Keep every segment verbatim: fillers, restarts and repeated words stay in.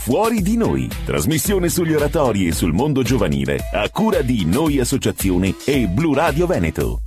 Fuori di Noi, trasmissione sugli oratori e sul mondo giovanile, a cura di Noi Associazione e Blu Radio Veneto.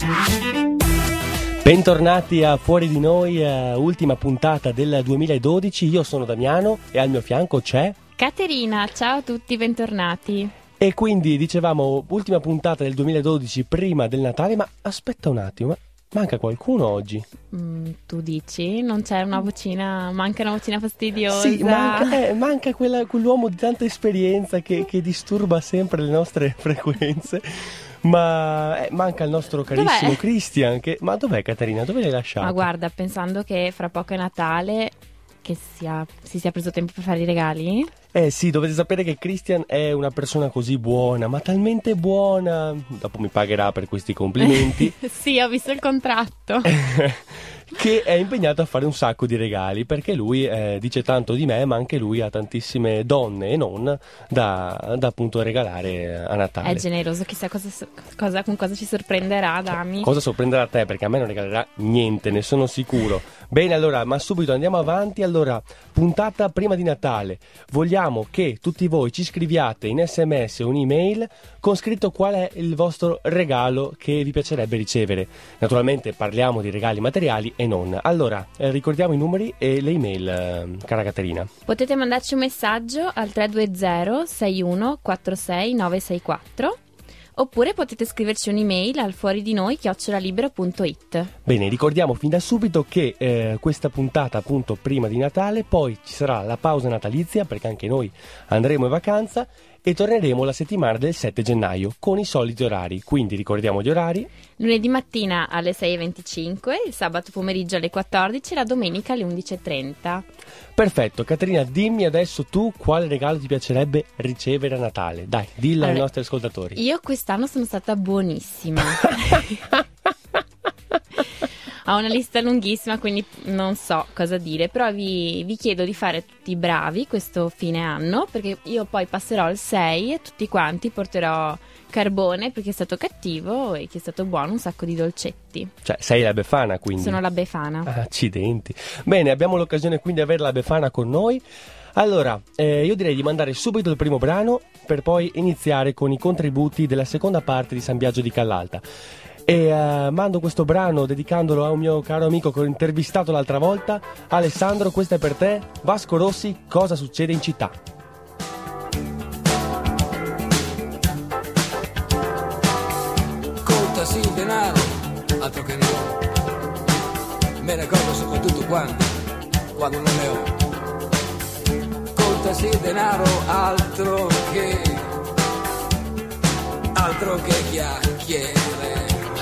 Bentornati a Fuori di Noi, uh, ultima puntata del duemiladodici. Io sono Damiano e al mio fianco c'è Caterina. Ciao a tutti, bentornati. E quindi dicevamo ultima puntata del duemiladodici prima del Natale, ma aspetta un attimo, ma manca qualcuno oggi? Mm, tu dici? Non c'è una vocina, manca una vocina fastidiosa? Sì, manca, eh, manca quella, quell'uomo di tanta esperienza che, che disturba sempre le nostre frequenze. Ma eh, manca il nostro carissimo Dov'è? Christian che... Ma dov'è Caterina? Dove l'hai lasciato? Ma guarda, pensando che fra poco è Natale, che sia, si sia preso tempo per fare i regali? Eh sì, dovete sapere che Christian è una persona così buona, ma talmente buona, dopo mi pagherà per questi complimenti. Sì, ho visto il contratto. Che è impegnato a fare un sacco di regali, perché lui eh, dice tanto di me, ma anche lui ha tantissime donne e non da, da appunto regalare a Natale. È generoso, chissà cosa, cosa, con cosa ci sorprenderà, Dami. Cosa sorprenderà te? Perché a me non regalerà niente, ne sono sicuro. Bene, allora, ma subito andiamo avanti. Allora, puntata prima di Natale. Vogliamo che tutti voi ci scriviate in sms o un'email con scritto qual è il vostro regalo che vi piacerebbe ricevere. Naturalmente parliamo di regali materiali e non. Allora, eh, ricordiamo i numeri e le email, eh, cara Caterina. Potete mandarci un messaggio al tre due zero sei uno quattro sei nove sei quattro. Oppure potete scriverci un'email al fuoridinoi chiocciola libero punto it. Bene, ricordiamo fin da subito che eh, questa puntata appunto prima di Natale, poi ci sarà la pausa natalizia perché anche noi andremo in vacanza e torneremo la settimana del sette gennaio con i soliti orari. Quindi ricordiamo gli orari: lunedì mattina alle sei e venticinque, il sabato pomeriggio alle quattordici e la domenica alle undici e trenta. Perfetto, Caterina, dimmi adesso tu quale regalo ti piacerebbe ricevere a Natale. Dai, dillo allora, ai nostri ascoltatori. Io quest'anno sono stata buonissima. Ho una lista lunghissima, quindi non so cosa dire, però vi, vi chiedo di fare tutti bravi questo fine anno, perché io poi passerò il sei e tutti quanti porterò carbone per chi è stato cattivo e chi è stato buono un sacco di dolcetti. Cioè, sei la Befana quindi? Sono la Befana. Ah, accidenti. Bene, abbiamo l'occasione quindi di avere la Befana con noi. Allora, eh, io direi di mandare subito il primo brano per poi iniziare con i contributi della seconda parte di San Biagio di Callalta. E uh, mando questo brano dedicandolo a un mio caro amico che ho intervistato l'altra volta. Alessandro, questo è per te. Vasco Rossi, Cosa succede in città? Contasi il denaro, altro che no. Me ne accorgo soprattutto quando, quando non ne ho. Contasi il denaro, altro che, altro che chiacchiere.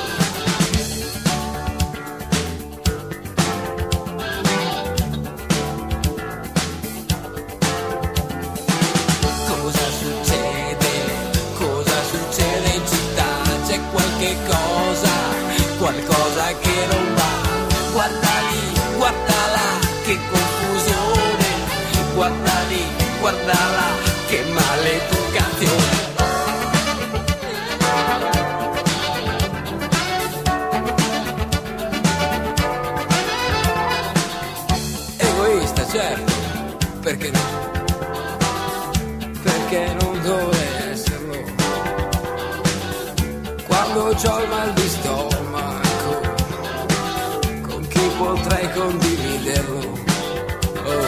Qualcosa che non va, guarda lì, guarda là, che confusione, guarda lì, guarda là, che maleducazione. Egoista, certo, perché no? Perché non dovrei esserlo? Quando c'ho il mal di stomaco, potrei condividerlo. Oh.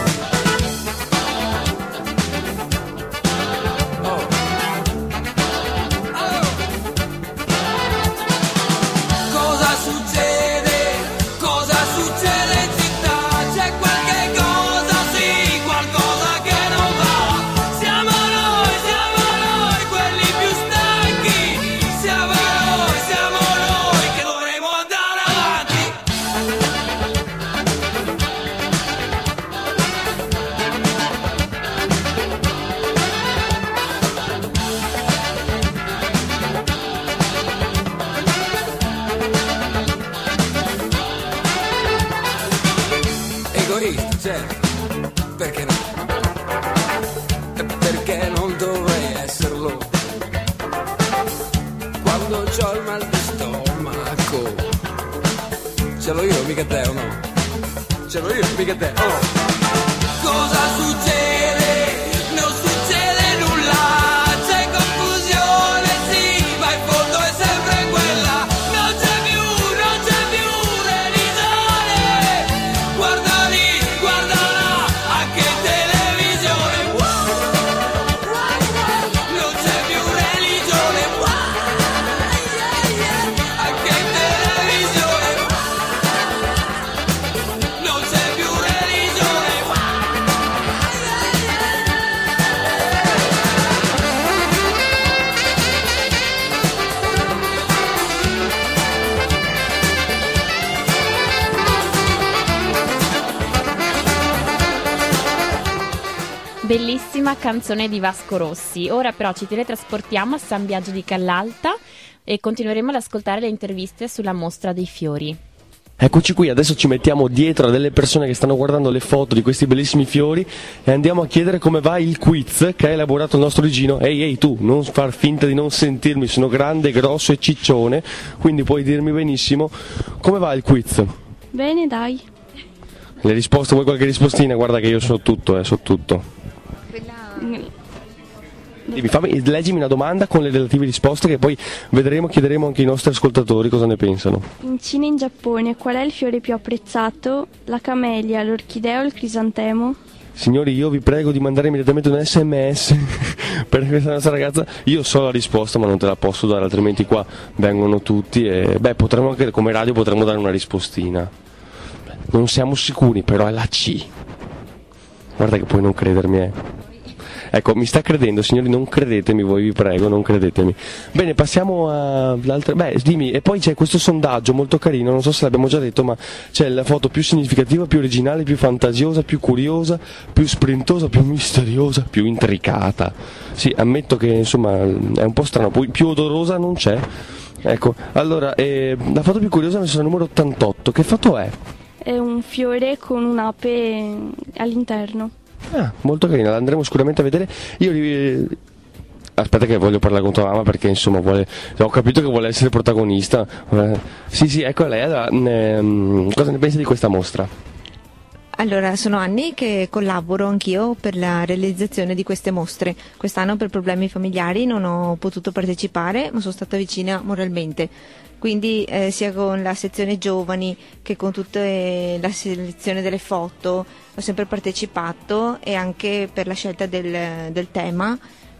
Oh. Oh. Cosa succede? Cosa succede in città? C'è qualche cosa, sì, qualcosa che non va. Siamo noi, siamo noi, quelli più stanchi. Siamo noi, siamo noi che dovremo andare avanti. Egoista, certo, perché no? Perché non dovrei esserlo? Quando c'ho il mal di stomaco, ce l'ho io, mica te, o no? Ce l'ho io, mica te, oh! Cosa succede? Bellissima canzone di Vasco Rossi. Ora però ci teletrasportiamo a San Biagio di Callalta e continueremo ad ascoltare le interviste sulla mostra dei fiori. Eccoci qui, adesso ci mettiamo dietro a delle persone che stanno guardando le foto di questi bellissimi fiori e andiamo a chiedere come va il quiz che ha elaborato il nostro Regino. Ehi, ehi tu, non far finta di non sentirmi, sono grande, grosso e ciccione, quindi puoi dirmi benissimo come va il quiz. Bene, dai. Le risposte, vuoi qualche rispostina? Guarda che io so tutto, eh, so tutto. Dimmi, fammi, leggimi una domanda con le relative risposte che poi vedremo, chiederemo anche ai nostri ascoltatori cosa ne pensano. In Cina e in Giappone qual è il fiore più apprezzato? La camellia, l'orchidea o il crisantemo? Signori, io vi prego di mandare immediatamente un sms per questa nostra ragazza. Io so la risposta ma non te la posso dare, altrimenti qua vengono tutti e beh, potremmo anche come radio potremmo dare una rispostina. Non siamo sicuri, però è la C. Guarda che puoi non credermi, eh. Ecco, mi sta credendo, signori, non credetemi voi, vi prego, non credetemi. Bene, passiamo all'altra. Beh, dimmi, e poi c'è questo sondaggio molto carino, non so se l'abbiamo già detto, ma c'è la foto più significativa, più originale, più fantasiosa, più curiosa, più sprintosa, più misteriosa, più intricata. Sì, ammetto che insomma è un po' strano, poi più odorosa non c'è. Ecco, allora, eh, la foto più curiosa è messa al numero ottantotto, che foto è? È un fiore con un'ape all'interno. Ah, molto carina, la andremo sicuramente a vedere. Io eh, aspetta che voglio parlare con tua mamma perché insomma vuole, ho capito che vuole essere protagonista. Eh, sì, sì, ecco lei. Allora, ehm, cosa ne pensi di questa mostra? Allora, sono anni che collaboro anch'io per la realizzazione di queste mostre. Quest'anno per problemi familiari non ho potuto partecipare, ma sono stata vicina moralmente. Quindi eh, sia con la sezione giovani che con tutta la selezione delle foto ho sempre partecipato e anche per la scelta del, del tema,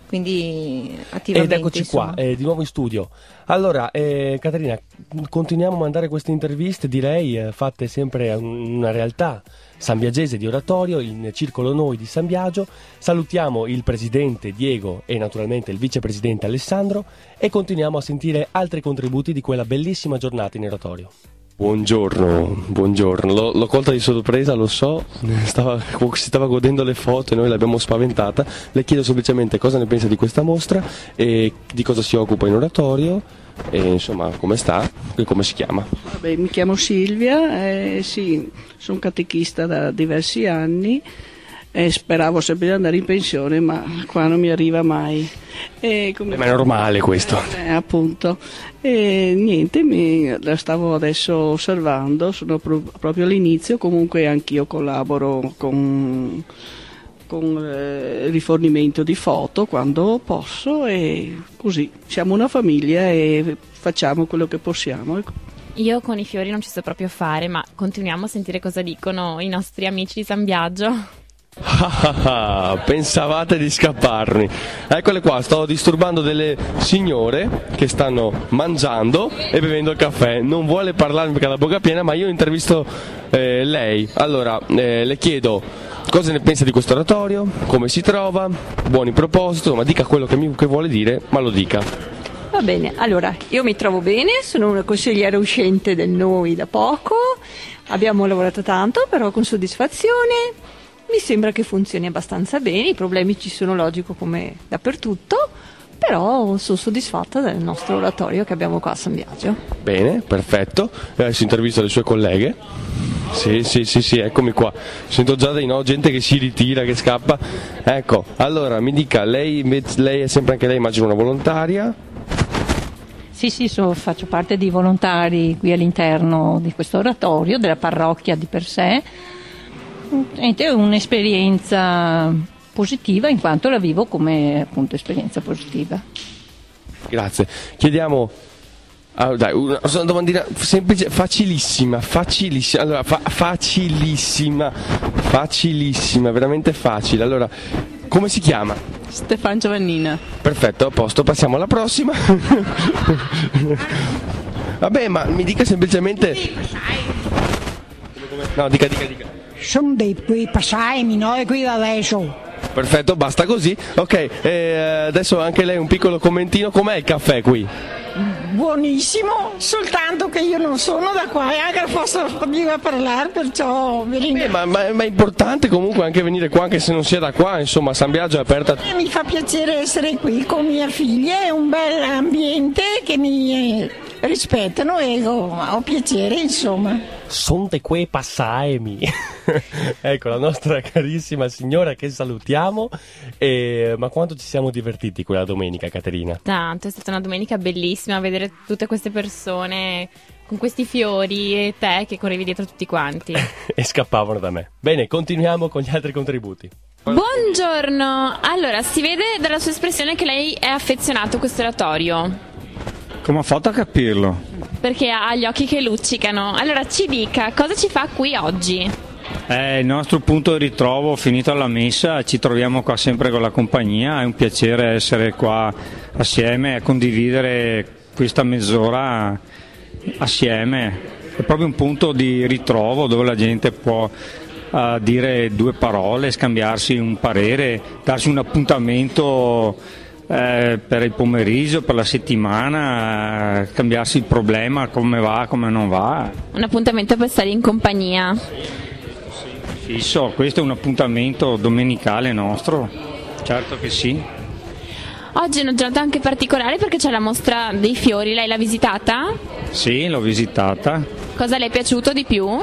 quindi attivamente. Ed eccoci insomma. qua, eh, di nuovo in studio. Allora, eh, Caterina, continuiamo a mandare queste interviste, direi, eh, fatte sempre in una realtà sanbiagese di oratorio, in Circolo Noi di San Biagio. Salutiamo il presidente Diego e naturalmente il vicepresidente Alessandro e continuiamo a sentire altri contributi di quella bellissima giornata in oratorio. Buongiorno, buongiorno, l'ho, l'ho colta di sorpresa, lo so, stava, si stava godendo le foto e noi l'abbiamo spaventata. Le chiedo semplicemente cosa ne pensa di questa mostra e di cosa si occupa in oratorio e insomma come sta e come si chiama. Vabbè, mi chiamo Silvia, eh, sì, sono catechista da diversi anni e speravo sempre di andare in pensione ma qua non mi arriva mai. E come... Ma è normale questo. Eh, appunto. E niente, mi, la stavo adesso osservando, sono pro, proprio all'inizio, comunque anch'io collaboro con, con eh, il rifornimento di foto quando posso e così, siamo una famiglia e facciamo quello che possiamo. Ecco. Io con i fiori non ci so proprio fare, ma continuiamo a sentire cosa dicono i nostri amici di San Biagio. Ah, ah, pensavate di scapparmi. Eccole qua, sto disturbando delle signore che stanno mangiando e bevendo il caffè. Non vuole parlarmi perché ha la bocca piena, ma io intervisto eh, lei. Allora, eh, le chiedo cosa ne pensa di questo oratorio, come si trova, buoni propositi, ma dica quello che, mi, che vuole dire, ma lo dica. Va bene, allora, io mi trovo bene, sono una consigliera uscente del Noi da poco, abbiamo lavorato tanto, però con soddisfazione. Mi sembra che funzioni abbastanza bene, i problemi ci sono, logico, come dappertutto, però sono soddisfatta del nostro oratorio che abbiamo qua a San Biagio. Bene, perfetto. Adesso intervisto le sue colleghe. Sì, sì, sì, sì, eccomi qua. Sento già dei no, gente che si ritira, che scappa. Ecco, allora mi dica, lei, lei è sempre anche lei, immagino, una volontaria? Sì, sì, so, faccio parte di volontari qui all'interno di questo oratorio, della parrocchia di per sé. È un'esperienza positiva in quanto la vivo come appunto esperienza positiva. Grazie. Chiediamo ah, dai, una, una domandina semplice, facilissima, facilissima. Allora, fa, facilissima, facilissima, veramente facile. Allora, come si chiama? Stefan Giovannina. Perfetto, a posto, passiamo alla prossima. Vabbè, ma mi dica semplicemente. No, dica, dica, dica. Sono dei qui passai minori qui adesso. Perfetto, basta così. Ok, eh, adesso anche lei un piccolo commentino. Com'è il caffè qui? buonissimo, soltanto che io non sono da qua e anche posso venire a parlare, perciò vi ringrazio. Eh, ma, ma, ma è importante comunque anche venire qua, anche se non si è da qua, insomma, San Biagio è aperta. E mi fa piacere essere qui con mia figlia, è un bel ambiente che mi eh, rispettano e ho, ho piacere, insomma. Sonte que passaemi. Ecco, la nostra carissima signora che salutiamo. E... ma quanto ci siamo divertiti quella domenica, Caterina? Tanto, è stata una domenica bellissima vedere tutte queste persone con questi fiori e te che correvi dietro tutti quanti. E scappavano da me. Bene, continuiamo con gli altri contributi. Buongiorno, allora si vede dalla sua espressione che lei è affezionato a questo oratorio. Come ha fatto a capirlo? Perché ha gli occhi che luccicano. Allora ci dica, cosa ci fa qui oggi? È il nostro punto di ritrovo, finito la messa, ci troviamo qua sempre con la compagnia, è un piacere essere qua assieme e condividere questa mezz'ora assieme. È proprio un punto di ritrovo dove la gente può uh, dire due parole, scambiarsi un parere, darsi un appuntamento Eh, per il pomeriggio, per la settimana, eh, cambiarsi il problema, come va, come non va. Un appuntamento per stare in compagnia. Fisso, questo è un appuntamento domenicale nostro, certo che sì. Oggi è una giornata anche particolare perché c'è la mostra dei fiori, lei l'ha visitata? Sì, l'ho visitata. Cosa le è piaciuto di più?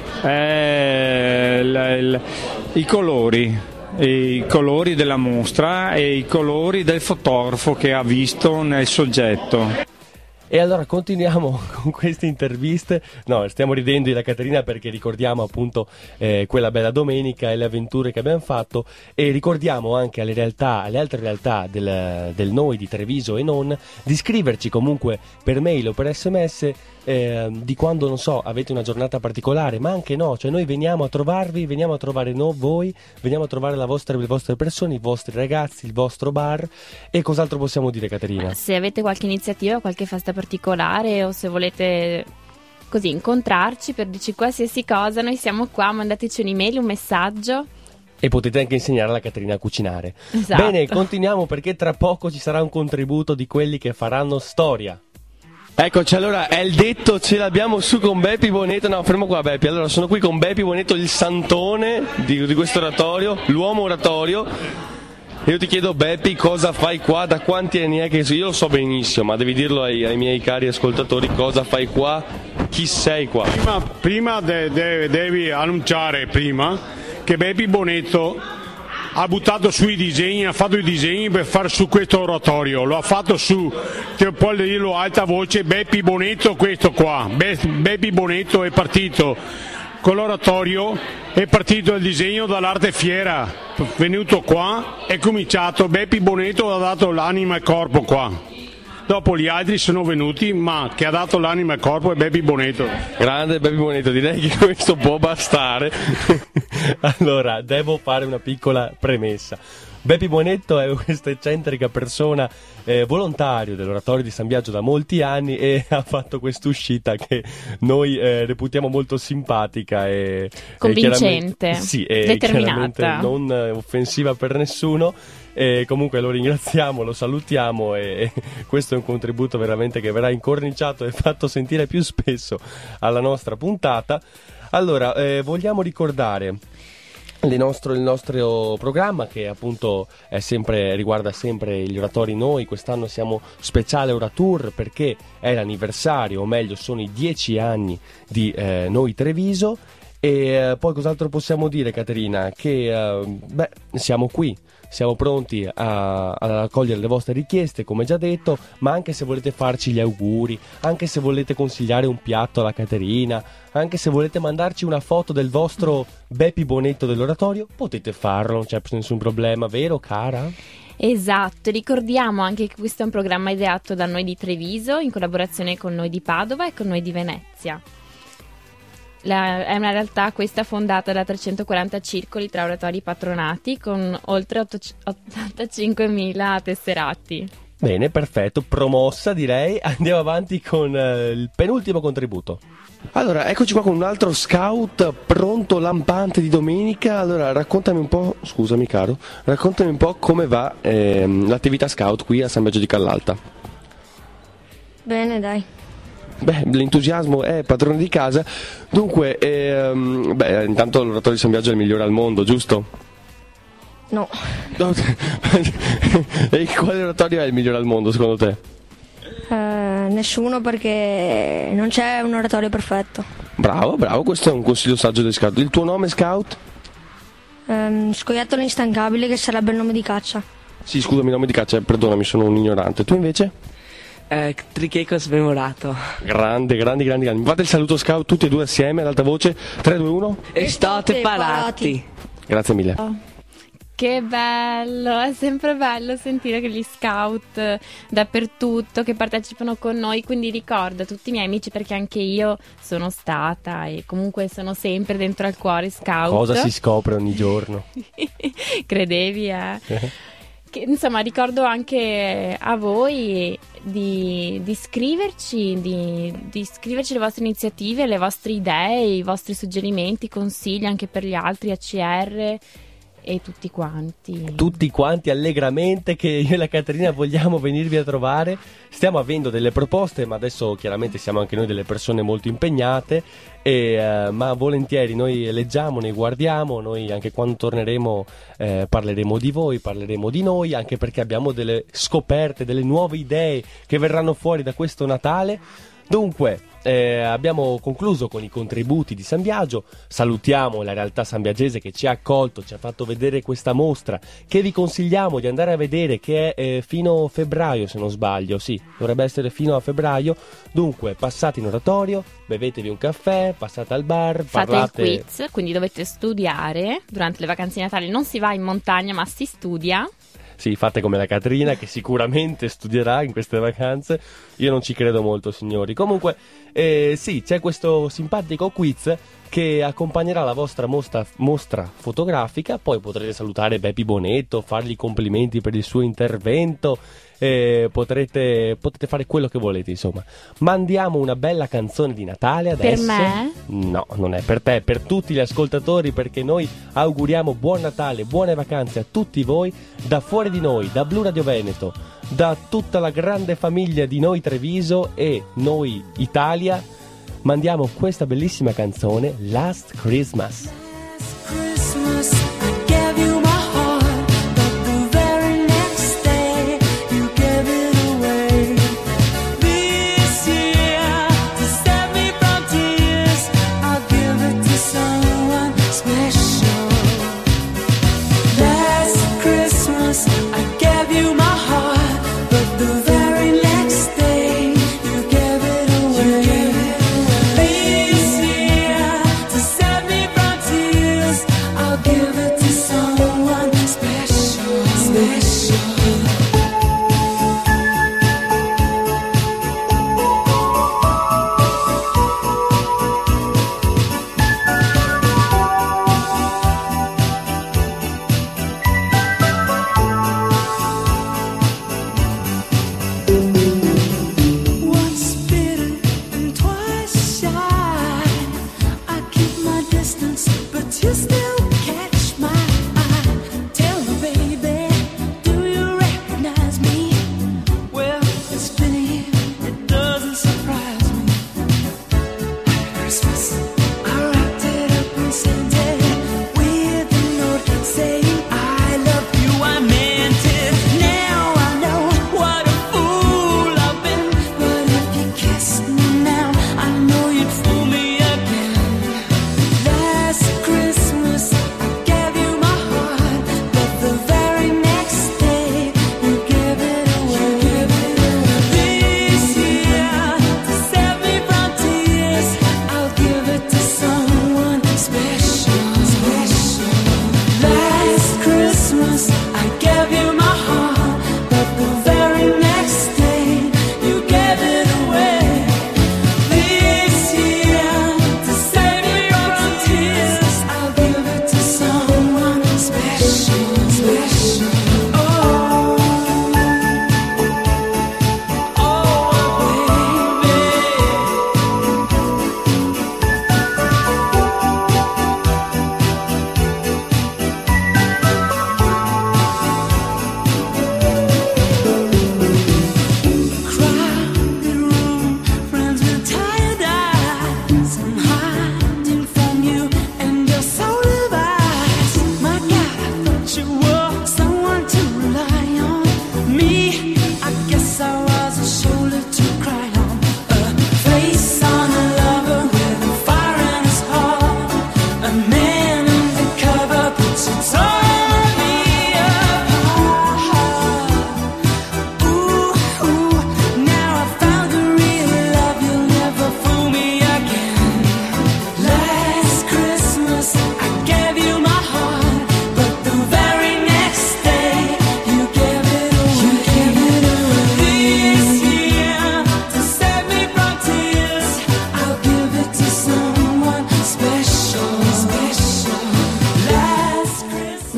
Eh, l- l- i colori. I colori della mostra e i colori del fotografo che ha visto nel soggetto. E allora continuiamo con queste interviste. No, stiamo ridendo di la Caterina perché ricordiamo appunto eh, quella bella domenica e le avventure che abbiamo fatto, e ricordiamo anche alle realtà, alle altre realtà del, del Noi di Treviso e non, di scriverci comunque per mail o per sms eh, di quando, non so, avete una giornata particolare, ma anche no, cioè noi veniamo a trovarvi, veniamo a trovare no, voi, veniamo a trovare la vostra, le vostre persone, i vostri ragazzi, il vostro bar. E cos'altro possiamo dire, Caterina? Se avete qualche iniziativa, qualche festa particolare o se volete così incontrarci per dirci qualsiasi cosa, noi siamo qua, mandateci un'email, un messaggio. E potete anche insegnare alla Caterina a cucinare. Esatto. Bene, continuiamo perché tra poco ci sarà un contributo di quelli che faranno storia. Eccoci, allora è il detto, ce l'abbiamo su con Beppi Bonetto. No, fermo qua Beppi. Allora sono qui con Beppi Bonetto, il santone di, di questo oratorio, l'uomo oratorio. Io ti chiedo, Beppi, cosa fai qua? Da quanti anni è che io lo so benissimo, ma devi dirlo ai, ai miei cari ascoltatori, cosa fai qua? Chi sei qua? Prima, prima de, de, devi annunciare prima che Beppi Bonetto ha buttato su i disegni, ha fatto i disegni per fare su questo oratorio, lo ha fatto su, puoi dirlo a alta voce, Beppi Bonetto questo qua, Be, Beppi Bonetto è partito con l'oratorio, è partito il disegno dall'arte fiera, venuto qua, è cominciato, Beppi Bonetto ha dato l'anima e corpo qua. Dopo gli altri sono venuti, ma che ha dato l'anima e corpo è Beppi Bonetto. Grande Beppi Bonetto, direi che questo può bastare. Allora, devo fare una piccola premessa. Beppi Bonetto è questa eccentrica persona eh, volontario dell'oratorio di San Biagio da molti anni e ha fatto quest'uscita che noi eh, reputiamo molto simpatica e convincente, e sì, e determinata, non eh, offensiva per nessuno. E comunque lo ringraziamo, lo salutiamo e, e questo è un contributo veramente che verrà incorniciato e fatto sentire più spesso alla nostra puntata. Allora, eh, vogliamo ricordare Il nostro, il nostro programma che appunto è sempre, riguarda sempre gli oratori Noi. Quest'anno siamo speciale Oratour perché è l'anniversario, o meglio sono i dieci anni di eh, Noi Treviso. E eh, poi cos'altro possiamo dire, Caterina? Che eh, beh, siamo qui, siamo pronti a, a accogliere le vostre richieste, come già detto, ma anche se volete farci gli auguri, anche se volete consigliare un piatto alla Caterina, anche se volete mandarci una foto del vostro Beppi Bonetto dell'oratorio, potete farlo, non c'è nessun problema, vero cara? Esatto, ricordiamo anche che questo è un programma ideato da Noi di Treviso in collaborazione con Noi di Padova e con Noi di Venezia. La, è una realtà questa fondata da trecentoquaranta circoli tra oratori patronati con oltre ottantacinquemila tesserati. Bene, perfetto, promossa direi. Andiamo avanti con eh, il penultimo contributo. Allora, eccoci qua con un altro scout pronto lampante di domenica. Allora, raccontami un po', scusami caro, raccontami un po' come va ehm, l'attività scout qui a San Biagio di Callalta. Bene, dai. Beh, l'entusiasmo è padrone di casa. Dunque, ehm, beh, intanto l'oratorio di San Biagio è il migliore al mondo, giusto? No. E quale oratorio è il migliore al mondo secondo te? Eh, nessuno, perché non c'è un oratorio perfetto. Bravo, bravo, questo è un consiglio saggio dei scout. Il tuo nome, scout? Um, Scoiattolo instancabile, che sarebbe il nome di caccia. Sì, scusami, nome di caccia, perdonami, sono un ignorante. Tu invece? Eh, Tricheco smemorato. Grande, grandi, grandi, grandi. Fate il saluto scout tutti e due assieme ad alta voce. tre, due, uno. E state parati. Grazie mille. Oh, che bello, è sempre bello sentire che gli scout dappertutto che partecipano con noi, quindi ricordo a tutti i miei amici, perché anche io sono stata e comunque sono sempre dentro al cuore scout. Cosa si scopre ogni giorno? Credevi, eh? Che, insomma, ricordo anche a voi di, di scriverci, di, di scriverci le vostre iniziative, le vostre idee, i vostri suggerimenti, consigli anche per gli altri A C R e tutti quanti. Tutti quanti allegramente, che io e la Caterina vogliamo venirvi a trovare. Stiamo avendo delle proposte, ma adesso chiaramente siamo anche noi delle persone molto impegnate, e, uh, ma volentieri noi leggiamo, ne guardiamo, noi anche quando torneremo eh, parleremo di voi, parleremo di noi, anche perché abbiamo delle scoperte, delle nuove idee che verranno fuori da questo Natale. Dunque, eh, abbiamo concluso con i contributi di San Biagio. Salutiamo la realtà sanbiagese che ci ha accolto, ci ha fatto vedere questa mostra, che vi consigliamo di andare a vedere, che è eh, fino a febbraio, se non sbaglio. Sì, dovrebbe essere fino a febbraio. Dunque, passate in oratorio, bevetevi un caffè, passate al bar, fate parlate... il quiz, quindi dovete studiare. Durante le vacanze di Natale non si va in montagna, ma si studia. Sì, fate come la Caterina, che sicuramente studierà in queste vacanze. Io non ci credo molto, signori. Comunque, eh, sì, c'è questo simpatico quiz che accompagnerà la vostra mostra, mostra fotografica. Poi potrete salutare Beppi Bonetto, fargli i complimenti per il suo intervento. Eh, potrete, potete fare quello che volete, insomma. Mandiamo una bella canzone di Natale adesso. Per me? No, non è per te, per tutti gli ascoltatori, perché noi auguriamo buon Natale, buone vacanze a tutti voi, da Fuori di Noi, da Blu Radio Veneto, da tutta la grande famiglia di Noi Treviso e Noi Italia. Mandiamo questa bellissima canzone, Last Christmas. Christmas, I gave you my heart, but the very next day you gave it away. This year, to save me from tears, I'll give it to someone special. Last Christmas, I gave you my heart, but the very next day you gave it away. This year, to save me from tears, I'll give it to someone special, special. Once bitten and twice shy, I keep my distance, but you still catch my eye. Tell me, baby, do you recognize me? Well, it's been a year, it doesn't surprise me. Christmas, I wrapped it up and sent it with a note saying I love you, I meant it. Now I know what a fool I've been, but if you kissed me now, I know you'd fool me again. Last Christmas,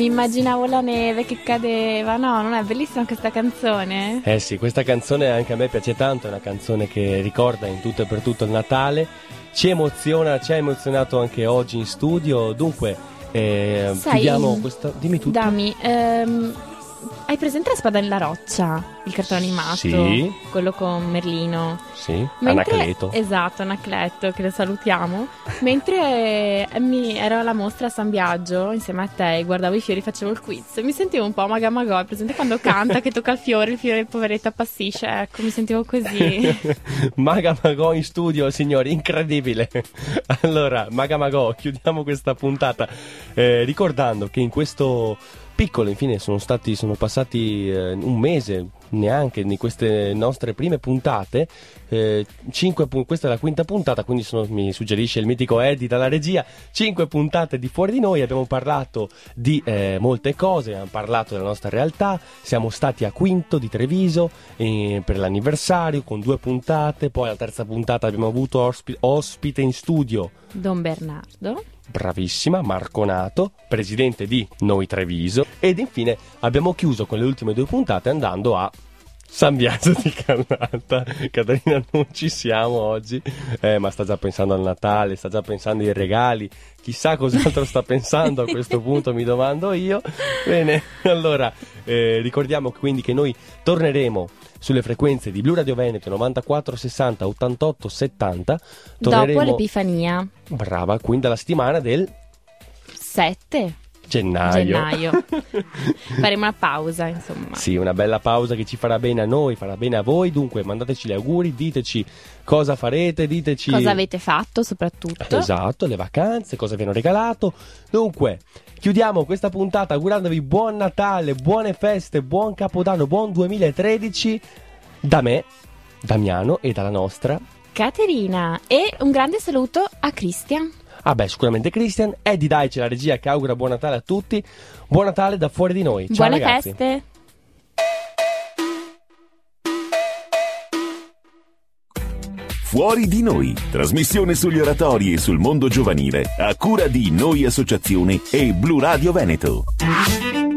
immaginavo la neve che cadeva. No, non è bellissima questa canzone? Eh sì, questa canzone anche a me piace tanto, è una canzone che ricorda in tutto e per tutto il Natale, ci emoziona, ci ha emozionato anche oggi in studio, dunque eh, Sai, chiudiamo questa... Dimmi tutto. Dami, ehm, hai presente La spada nella roccia? Il cartone animato? Sì. Quello con Merlino? Sì, Mentre- Anacleto. Esatto, Anacleto, che lo salutiamo. Mentre eh, mi ero alla mostra a San Biagio insieme a te, guardavo i fiori, facevo il quiz, mi sentivo un po' Maga Magò, è presente quando canta che tocca il fiore, il fiore poveretto appassisce, ecco, mi sentivo così. Maga Magò in studio, signori, incredibile. Allora, Maga Magò, chiudiamo questa puntata eh, ricordando che in questo piccolo, infine, sono stati sono passati eh, un mese neanche di queste nostre prime puntate, eh, cinque pu- questa è la quinta puntata, quindi sono, mi suggerisce il mitico Eddie dalla regia, cinque puntate di Fuori di Noi, abbiamo parlato di eh, molte cose, abbiamo parlato della nostra realtà, siamo stati a Quinto di Treviso eh, per l'anniversario con due puntate, poi alla terza puntata abbiamo avuto ospi- ospite in studio Don Bernardo. bravissima, Marconato, presidente di Noi Treviso, ed infine abbiamo chiuso con le ultime due puntate andando a San Biagio di Carnata. Caterina, non ci siamo oggi, eh, ma sta già pensando al Natale, sta già pensando ai regali, chissà cos'altro sta pensando a questo punto, mi domando io. Bene, allora eh, ricordiamo quindi che noi torneremo sulle frequenze di Blu Radio Veneto novantaquattro sessanta ottantotto settanta. Torneremo... Dopo l'Epifania. Brava, quindi dalla settimana del sette gennaio. gennaio. Faremo una pausa, insomma. Sì, una bella pausa che ci farà bene a noi, farà bene a voi. Dunque mandateci gli auguri, diteci cosa farete, diteci Cosa avete fatto soprattutto. Esatto, le vacanze, cosa vi hanno regalato. Dunque chiudiamo questa puntata augurandovi buon Natale, buone feste, buon Capodanno, buon duemilatredici da me, Damiano, e dalla nostra Caterina. E un grande saluto a Christian. Ah beh, sicuramente Christian. Eddie Daice, la regia, che augura buon Natale a tutti. Buon Natale da Fuori di Noi. Ciao Buone ragazzi. feste. Fuori di Noi, trasmissione sugli oratori e sul mondo giovanile, a cura di Noi Associazione e Blu Radio Veneto.